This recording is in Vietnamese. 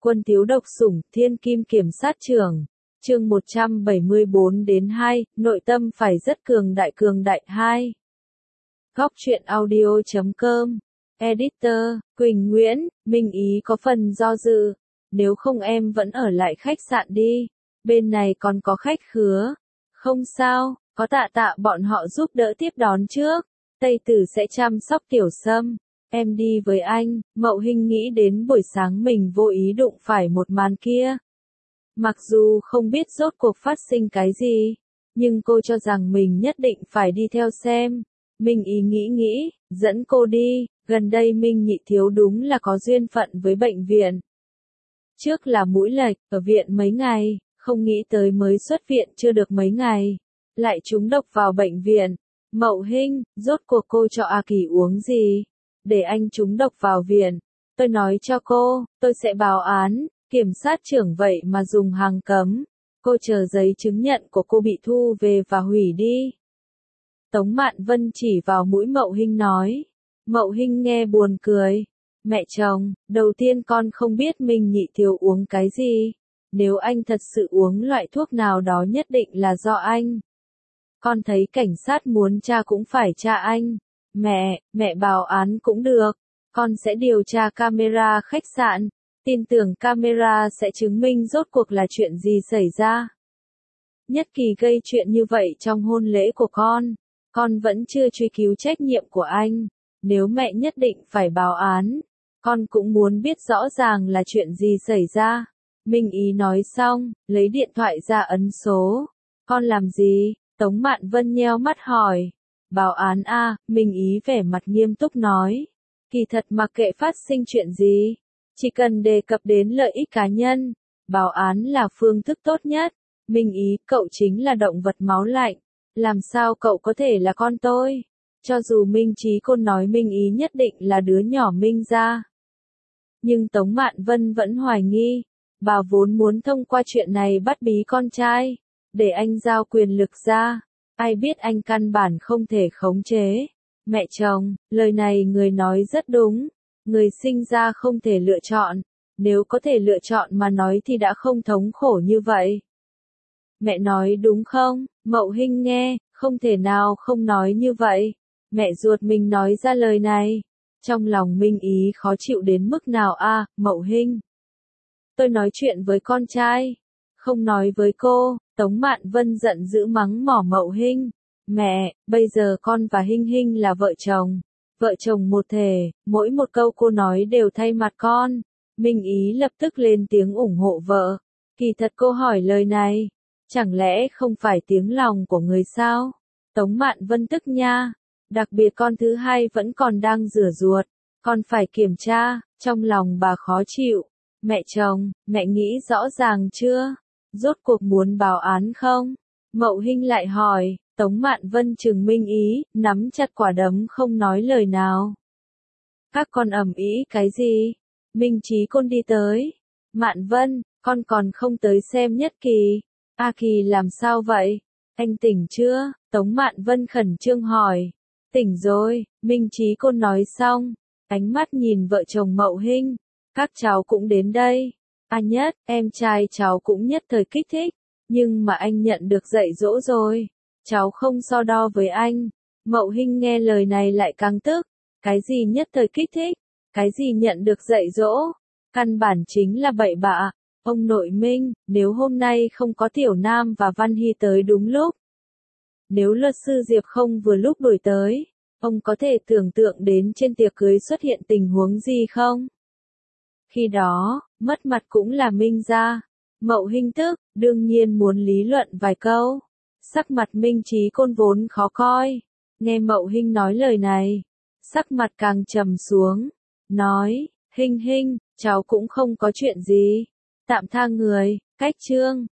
Quân thiếu độc sủng, thiên kim kiểm sát trưởng. Chương 174-2, nội tâm phải rất cường đại 2. Góc truyện audio.com. Editor, Quỳnh Nguyễn, Minh Ý có phần do dự. Nếu không em vẫn ở lại khách sạn đi. Bên này còn có khách khứa. Không sao, có tạ bọn họ giúp đỡ tiếp đón trước. Tây Tử sẽ chăm sóc Tiểu Sâm. Em đi với anh. Mậu Hinh nghĩ đến buổi sáng mình vô ý đụng phải một màn kia. Mặc dù không biết rốt cuộc phát sinh cái gì, nhưng cô cho rằng mình nhất định phải đi theo xem. Minh Ý nghĩ, dẫn cô đi, gần đây Minh Nhị Thiếu đúng là có duyên phận với bệnh viện. Trước là mũi lệch, ở viện mấy ngày, không nghĩ tới mới xuất viện chưa được mấy ngày, lại trúng độc vào bệnh viện. Mậu Hinh, rốt cuộc cô cho A Kỳ uống gì? Để anh trúng độc vào viện. Tôi nói cho cô, tôi sẽ báo án. Kiểm sát trưởng vậy mà dùng hàng cấm. Cô chờ giấy chứng nhận của cô bị thu về và hủy đi. Tống Mạn Vân chỉ vào mũi Mậu Hinh nói. Mậu Hinh nghe buồn cười. Mẹ chồng, đầu tiên con không biết Minh Nhị Thiếu uống cái gì. Nếu anh thật sự uống loại thuốc nào đó nhất định là do anh. Con thấy cảnh sát muốn tra cũng phải tra anh. Mẹ báo án cũng được. Con sẽ điều tra camera khách sạn. Tin tưởng camera sẽ chứng minh rốt cuộc là chuyện gì xảy ra. Nhất Kỳ gây chuyện như vậy trong hôn lễ của con vẫn chưa truy cứu trách nhiệm của anh. Nếu mẹ nhất định phải báo án, con cũng muốn biết rõ ràng là chuyện gì xảy ra. Minh Ý nói xong, lấy điện thoại ra ấn số. Con làm gì? Tống Mạn Vân nheo mắt hỏi. Báo án a, Minh Ý vẻ mặt nghiêm túc nói. Kỳ thật mặc kệ phát sinh chuyện gì, chỉ cần đề cập đến lợi ích cá nhân, báo án là phương thức tốt nhất. Minh Ý, cậu chính là động vật máu lạnh. Làm sao cậu có thể là con tôi? Cho dù Minh Chí Côn nói Minh Ý nhất định là đứa nhỏ Minh gia. Nhưng Tống Mạn Vân vẫn hoài nghi. Bà vốn muốn thông qua chuyện này bắt bí con trai, để anh giao quyền lực ra. Ai biết anh căn bản không thể khống chế. Mẹ chồng, lời này người nói rất đúng. Người sinh ra không thể lựa chọn. Nếu có thể lựa chọn mà nói thì đã không thống khổ như vậy. Mẹ nói đúng không? Mậu Hinh nghe, không thể nào không nói như vậy. Mẹ ruột mình nói ra lời này. Trong lòng Minh Ý khó chịu đến mức nào a, Mậu Hinh. Tôi nói chuyện với con trai, không nói với cô. Tống Mạn Vân giận dữ mắng mỏ Mậu Hinh. Mẹ, bây giờ con và Hinh Hinh là vợ chồng một thể, mỗi một câu cô nói đều thay mặt con. Minh Ý lập tức lên tiếng ủng hộ vợ. Kỳ thật cô hỏi lời này, chẳng lẽ không phải tiếng lòng của người sao? Tống Mạn Vân tức nha, đặc biệt con thứ hai vẫn còn đang rửa ruột, con phải kiểm tra. Trong lòng bà khó chịu. Mẹ chồng, mẹ nghĩ rõ ràng chưa? Rốt cuộc muốn báo án không? Mậu Hinh lại hỏi. Tống Mạn Vân trừng Minh Ý, nắm chặt quả đấm không nói lời nào. Các con ầm ĩ cái gì? Minh Chí Côn đi tới. Mạn Vân, con còn không tới xem Nhất Kỳ. A Kỳ làm sao vậy? Anh tỉnh chưa? Tống Mạn Vân khẩn trương hỏi. Tỉnh rồi, Minh Chí Côn nói xong. Ánh mắt nhìn vợ chồng Mậu Hinh. Các cháu cũng đến đây. A Nhất, em trai cháu cũng nhất thời kích thích. Nhưng mà anh nhận được dạy dỗ rồi. Cháu không so đo với anh. Mậu Hinh nghe lời này lại càng tức. Cái gì nhất thời kích thích? Cái gì nhận được dạy dỗ? Căn bản chính là bậy bạ. Ông nội Minh, nếu hôm nay không có Tiểu Nam và Văn Hy tới đúng lúc. Nếu luật sư Diệp không vừa lúc đuổi tới, ông có thể tưởng tượng đến trên tiệc cưới xuất hiện tình huống gì không? Khi đó, mất mặt cũng là Minh gia. Mậu Hinh tức, đương nhiên muốn lý luận vài câu. Sắc mặt Minh Chí Côn vốn khó coi. Nghe Mậu Hinh nói lời này, sắc mặt càng trầm xuống. Nói, Hinh, cháu cũng không có chuyện gì. Tạm tha người, cách trương,